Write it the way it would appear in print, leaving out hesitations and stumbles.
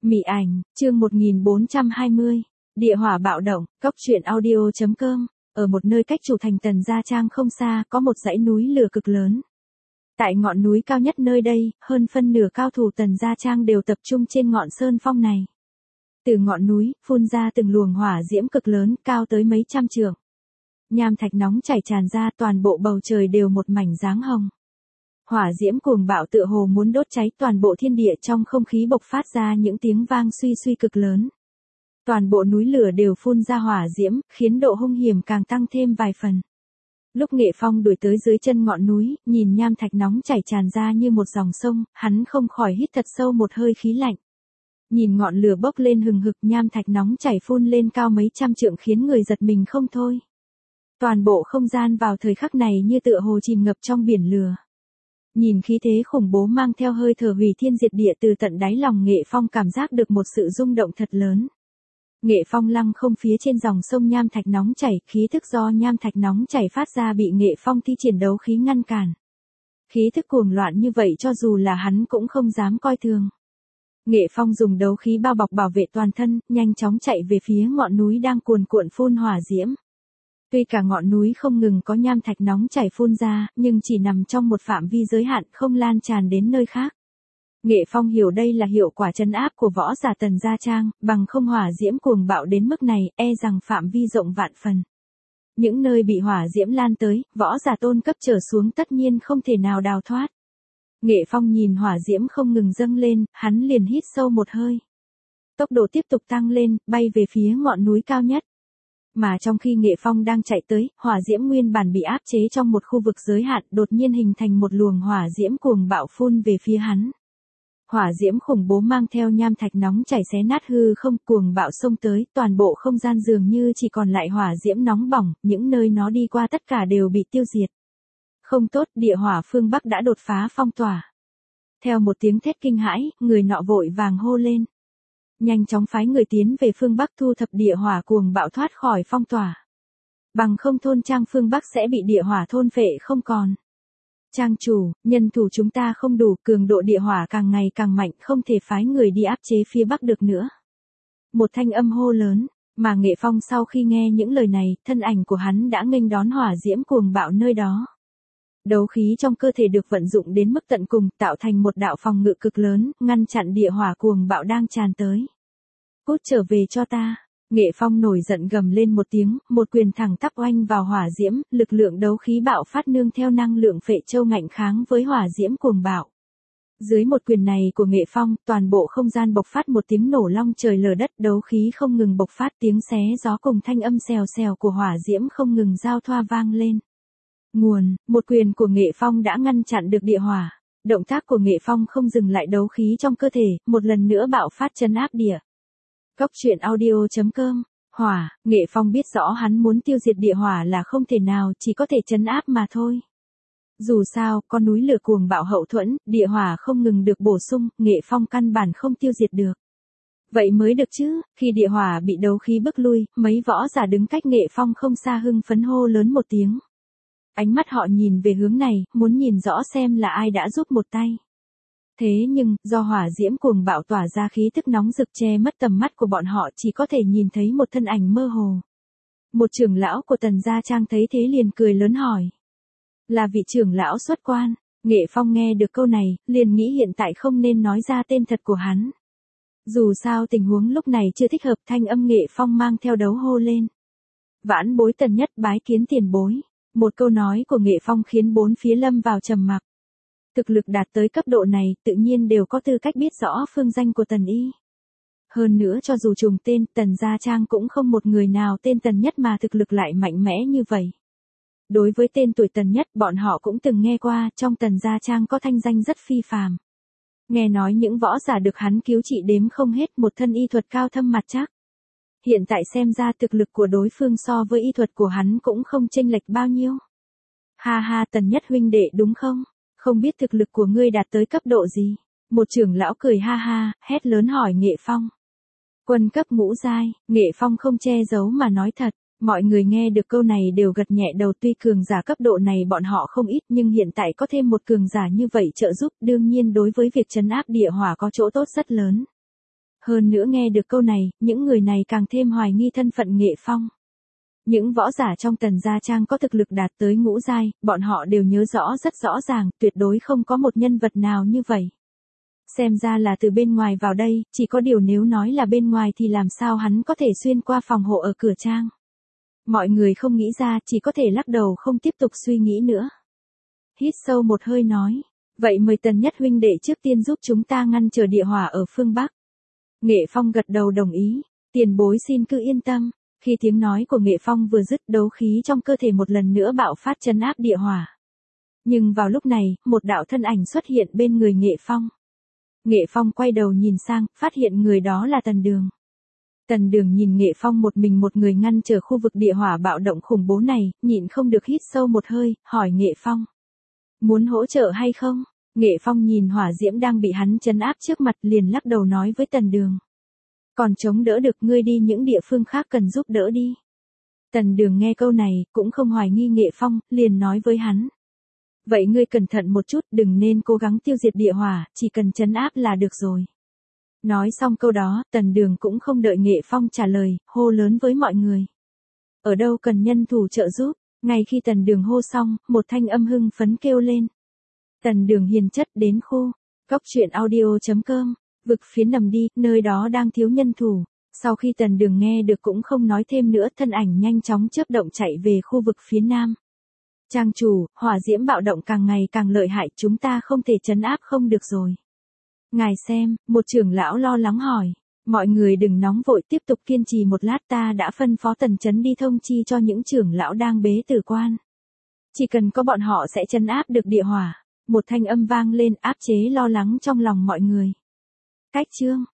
Mị ảnh, chương 1420, địa hỏa bạo động, cóc truyện audio.com. Ở một nơi cách chủ thành Tần Gia Trang không xa, có một dãy núi lửa cực lớn. Tại ngọn núi cao nhất nơi đây, hơn phân nửa cao thủ Tần Gia Trang đều tập trung trên ngọn sơn phong này. Từ ngọn núi, phun ra từng luồng hỏa diễm cực lớn, cao tới mấy trăm trượng. Nham thạch nóng chảy tràn ra, toàn bộ bầu trời đều một mảnh dáng hồng. Hỏa diễm cuồng bạo tựa hồ muốn đốt cháy toàn bộ thiên địa, trong không khí bộc phát ra những tiếng vang suy suy cực lớn. Toàn bộ núi lửa đều phun ra hỏa diễm, khiến độ hung hiểm càng tăng thêm vài phần. Lúc Nghệ Phong đuổi tới dưới chân ngọn núi, nhìn nham thạch nóng chảy tràn ra như một dòng sông, hắn không khỏi hít thật sâu một hơi khí lạnh. Nhìn ngọn lửa bốc lên hừng hực, nham thạch nóng chảy phun lên cao mấy trăm trượng khiến người giật mình không thôi. Toàn bộ không gian vào thời khắc này như tựa hồ chìm ngập trong biển lửa. Nhìn khí thế khủng bố mang theo hơi thở hủy thiên diệt địa từ tận đáy lòng Nghệ Phong cảm giác được một sự rung động thật lớn. Nghệ Phong lăng không phía trên dòng sông nham thạch nóng chảy, khí thức do nham thạch nóng chảy phát ra bị Nghệ Phong thi triển đấu khí ngăn cản. Khí thức cuồng loạn như vậy cho dù là hắn cũng không dám coi thường. Nghệ Phong dùng đấu khí bao bọc bảo vệ toàn thân, nhanh chóng chạy về phía ngọn núi đang cuồn cuộn phun hỏa diễm. Tuy cả ngọn núi không ngừng có nham thạch nóng chảy phun ra, nhưng chỉ nằm trong một phạm vi giới hạn, không lan tràn đến nơi khác. Nghệ Phong hiểu đây là hiệu quả trấn áp của võ giả Tần Gia Trang, bằng không hỏa diễm cuồng bạo đến mức này, e rằng phạm vi rộng vạn phần. Những nơi bị hỏa diễm lan tới, võ giả tôn cấp trở xuống tất nhiên không thể nào đào thoát. Nghệ Phong nhìn hỏa diễm không ngừng dâng lên, hắn liền hít sâu một hơi. Tốc độ tiếp tục tăng lên, bay về phía ngọn núi cao nhất. Mà trong khi Nghệ Phong đang chạy tới, hỏa diễm nguyên bản bị áp chế trong một khu vực giới hạn, đột nhiên hình thành một luồng hỏa diễm cuồng bạo phun về phía hắn. Hỏa diễm khủng bố mang theo nham thạch nóng chảy xé nát hư không, cuồng bạo xông tới, toàn bộ không gian dường như chỉ còn lại hỏa diễm nóng bỏng, những nơi nó đi qua tất cả đều bị tiêu diệt. Không tốt, địa hỏa phương Bắc đã đột phá phong tỏa. Theo một tiếng thét kinh hãi, người nọ vội vàng hô lên. Nhanh chóng phái người tiến về phương Bắc thu thập địa hỏa cuồng bạo thoát khỏi phong tỏa. Bằng không thôn trang phương Bắc sẽ bị địa hỏa thôn phệ không còn. Trang chủ, nhân thủ chúng ta không đủ, cường độ địa hỏa càng ngày càng mạnh, không thể phái người đi áp chế phía Bắc được nữa. Một thanh âm hô lớn, mà Nghệ Phong sau khi nghe những lời này, thân ảnh của hắn đã nghênh đón hỏa diễm cuồng bạo nơi đó. Đấu khí trong cơ thể được vận dụng đến mức tận cùng, tạo thành một đạo phòng ngự cực lớn, ngăn chặn địa hỏa cuồng bạo đang tràn tới. Cút trở về cho ta. Nghệ Phong nổi giận gầm lên một tiếng, một quyền thẳng tắp oanh vào hỏa diễm, lực lượng đấu khí bạo phát nương theo năng lượng phệ châu ngạnh kháng với hỏa diễm cuồng bạo. Dưới một quyền này của Nghệ Phong, toàn bộ không gian bộc phát một tiếng nổ long trời lở đất, đấu khí không ngừng bộc phát, tiếng xé gió cùng thanh âm xèo xèo của hỏa diễm không ngừng giao thoa vang lên. Một quyền của Nghệ Phong đã ngăn chặn được địa hỏa. Động tác của Nghệ Phong không dừng lại, đấu khí trong cơ thể, một lần nữa bạo phát trấn áp địa. Cóc truyện audio.com. Hỏa, Nghệ Phong biết rõ hắn muốn tiêu diệt địa hỏa là không thể nào, chỉ có thể trấn áp mà thôi. Dù sao, con núi lửa cuồng bạo hậu thuẫn, địa hỏa không ngừng được bổ sung, Nghệ Phong căn bản không tiêu diệt được. Vậy mới được chứ, khi địa hỏa bị đấu khí bức lui, mấy võ giả đứng cách Nghệ Phong không xa hưng phấn hô lớn một tiếng. Ánh mắt họ nhìn về hướng này, muốn nhìn rõ xem là ai đã giúp một tay. Thế nhưng, do hỏa diễm cuồng bạo tỏa ra khí tức nóng rực che mất tầm mắt của bọn họ, chỉ có thể nhìn thấy một thân ảnh mơ hồ. Một trưởng lão của Tần Gia Trang thấy thế liền cười lớn hỏi. Là vị trưởng lão xuất quan. Nghệ Phong nghe được câu này, liền nghĩ hiện tại không nên nói ra tên thật của hắn. Dù sao tình huống lúc này chưa thích hợp, thanh âm Nghệ Phong mang theo đấu hô lên. Vãn bối Tần Nhất bái kiến tiền bối. Một câu nói của Nghệ Phong khiến bốn phía lâm vào trầm mặc. Thực lực đạt tới cấp độ này, tự nhiên đều có tư cách biết rõ phương danh của Tần Y. Hơn nữa cho dù trùng tên, Tần Gia Trang cũng không một người nào tên Tần Nhất mà thực lực lại mạnh mẽ như vậy. Đối với tên tuổi Tần Nhất, bọn họ cũng từng nghe qua, trong Tần Gia Trang có thanh danh rất phi phàm. Nghe nói những võ giả được hắn cứu trị đếm không hết, một thân y thuật cao thâm mặt chắc. Hiện tại xem ra thực lực của đối phương so với y thuật của hắn cũng không chênh lệch bao nhiêu. Ha ha, Tần Nhất huynh đệ đúng không? Không biết thực lực của ngươi đạt tới cấp độ gì? Một trưởng lão cười ha ha, hét lớn hỏi Nghệ Phong. Quân cấp ngũ giai, Nghệ Phong không che giấu mà nói thật. Mọi người nghe được câu này đều gật nhẹ đầu, tuy cường giả cấp độ này bọn họ không ít nhưng hiện tại có thêm một cường giả như vậy trợ giúp, đương nhiên đối với việc trấn áp địa hỏa có chỗ tốt rất lớn. Hơn nữa nghe được câu này, những người này càng thêm hoài nghi thân phận Nghệ Phong. Những võ giả trong Tần Gia Trang có thực lực đạt tới ngũ giai, bọn họ đều nhớ rõ rất rõ ràng, tuyệt đối không có một nhân vật nào như vậy. Xem ra là từ bên ngoài vào đây, chỉ có điều nếu nói là bên ngoài thì làm sao hắn có thể xuyên qua phòng hộ ở cửa trang. Mọi người không nghĩ ra, chỉ có thể lắc đầu không tiếp tục suy nghĩ nữa. Hít sâu một hơi nói, vậy mời Tần Nhất huynh đệ trước tiên giúp chúng ta ngăn trở địa hỏa ở phương Bắc. Nghệ Phong gật đầu đồng ý, tiền bối xin cứ yên tâm. Khi tiếng nói của Nghệ Phong vừa dứt, đấu khí trong cơ thể một lần nữa bạo phát trấn áp địa hỏa. Nhưng vào lúc này, một đạo thân ảnh xuất hiện bên người Nghệ Phong. Nghệ Phong quay đầu nhìn sang, phát hiện người đó là Tần Đường. Tần Đường nhìn Nghệ Phong một mình một người ngăn trở khu vực địa hỏa bạo động khủng bố này, nhịn không được hít sâu một hơi, hỏi Nghệ Phong. Muốn hỗ trợ hay không? Nghệ Phong nhìn hỏa diễm đang bị hắn trấn áp trước mặt liền lắc đầu nói với Tần Đường. Còn chống đỡ được, ngươi đi những địa phương khác cần giúp đỡ đi. Tần Đường nghe câu này, cũng không hoài nghi Nghệ Phong, liền nói với hắn. Vậy ngươi cẩn thận một chút, đừng nên cố gắng tiêu diệt địa hỏa, chỉ cần trấn áp là được rồi. Nói xong câu đó, Tần Đường cũng không đợi Nghệ Phong trả lời, hô lớn với mọi người. Ở đâu cần nhân thủ trợ giúp? Ngay khi Tần Đường hô xong, một thanh âm hưng phấn kêu lên. Tần Đường hiền chất đến khu. Cóc truyện audio.com. Vực phía nằm đi, nơi đó đang thiếu nhân thủ. Sau khi Tần Đường nghe được cũng không nói thêm nữa, thân ảnh nhanh chóng chớp động chạy về khu vực phía nam. Trang chủ, hỏa diễm bạo động càng ngày càng lợi hại, chúng ta không thể trấn áp không được rồi. Ngài xem, một trưởng lão lo lắng hỏi. Mọi người đừng nóng vội, tiếp tục kiên trì một lát, ta đã phân phó Tần Chấn đi thông chi cho những trưởng lão đang bế tử quan. Chỉ cần có bọn họ sẽ trấn áp được địa hỏa. Một thanh âm vang lên áp chế lo lắng trong lòng mọi người. Cách chương